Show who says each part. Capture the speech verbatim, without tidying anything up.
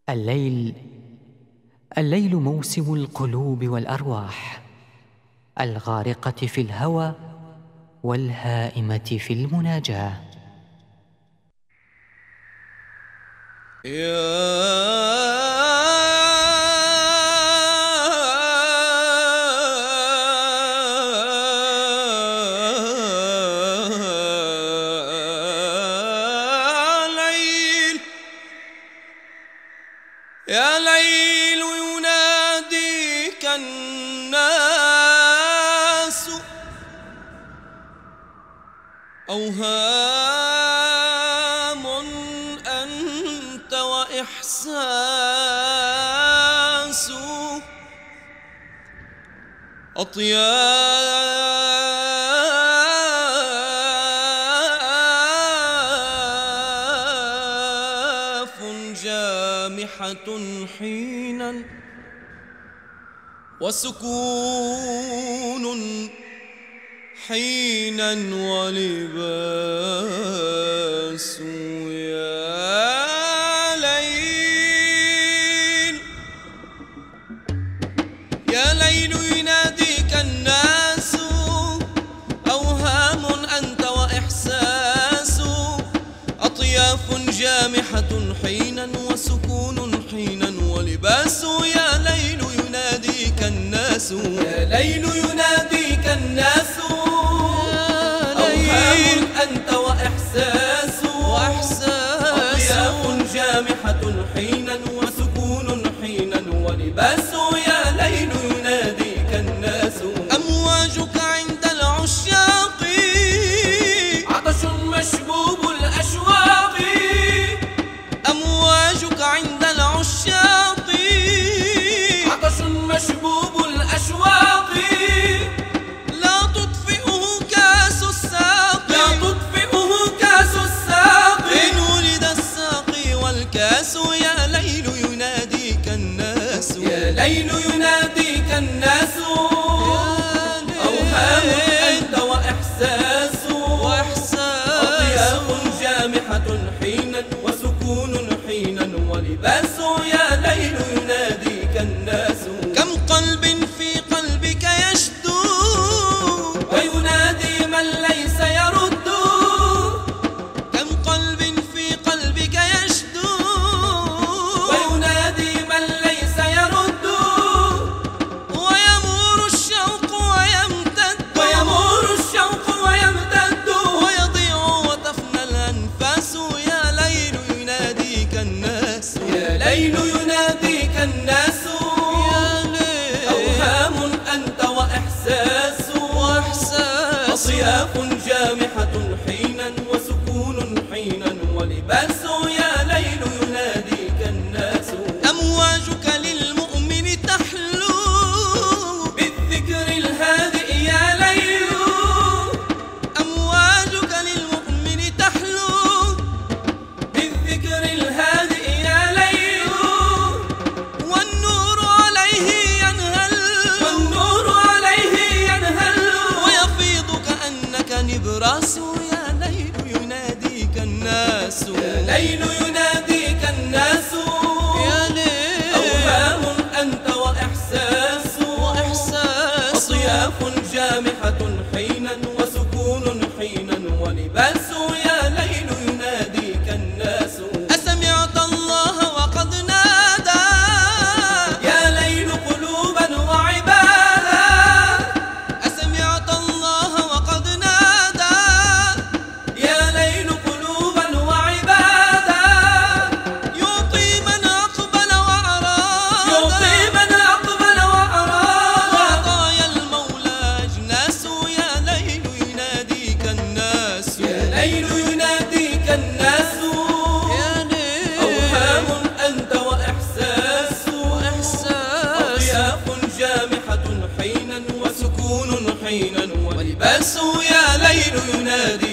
Speaker 1: الليل الليل موسم القلوب والأرواح، الغارقة في الهوى والهائمة في المناجاة.
Speaker 2: يا يا ليل يناديك الناس، أوهام أنت وإحساس، أطياف جامحة حينا، وسكون حينا ولباس. يا ليل يا ليل يناديك الناس، أوهام أنت وإحساس، أطياف جامحة حينا، وسكون حينا ولباس. يا ليل يناديك الناس، يا ليل يناديك الناس، أوهام أنت وإحساس، أطياف جامحة حينا، وسكون حينا ولباس. يا ليل يناديك الناس، أمواجك عند العشاق عطش مشبوب الأشواق، أمواجك عند العشاق عطش مشبوب الأشواق، لا تطفئه كاس الساق، لا تطفئه كاس الساق، إن ولد الساقي والكاس. يا ليل يناديك الناس، يا ليل يناديك الناس، أوهام أنت وإحساس، أطياف جامحة حينا، وسكون حينا ولباس. يا ليل يناديك الناس، كم قلب في قلبك يشدو وينادي من ليس يرد، كم قلب في قلبك يشدو وينادي من ليس يرد، ويمور الشوق ويمتد، ويمور الشوق ويمتد، ويضيع وتفنى الأنفاس. يا ليل يناديك الناس، يا ليل يناديك الناس، أوهام أنت وإحساس، أطياف جامحة حينا، وسكون حينا ولباس. يا ليل يناديك الناس، أمواجك للمؤمن تحلو بالذكر الهادئ. يا ليل أمواجك للمؤمن تحلو بالذكر الهادئ. يا ليل والنور عليه ينهل، والنور عليه ينهل، ويفيض كأنك نبراس. يا ليل يناديك الناس، يا ليل يناديك الناس، يا ليل أوهام أنت وإحساس، أطياف جامحة حينا، وسكون حينا ولباس. يا ليل يناديك الناس، أسمعت الله وقد نادى يا ليل قلوبا وعبادا، أسمعت الله وقد نادى يا ليل قلوبا وعبادا، يعطي من أقبل وأراد، يعطي من أقبل وأراد، وعطايا المولى أجناس. يا ليل يناديك الناس، يا ليل يناديك الناس، أوهام أنت وإحساس، أطياف جامحة حينا، وسكون حينا ولباس. يا ليل يناديك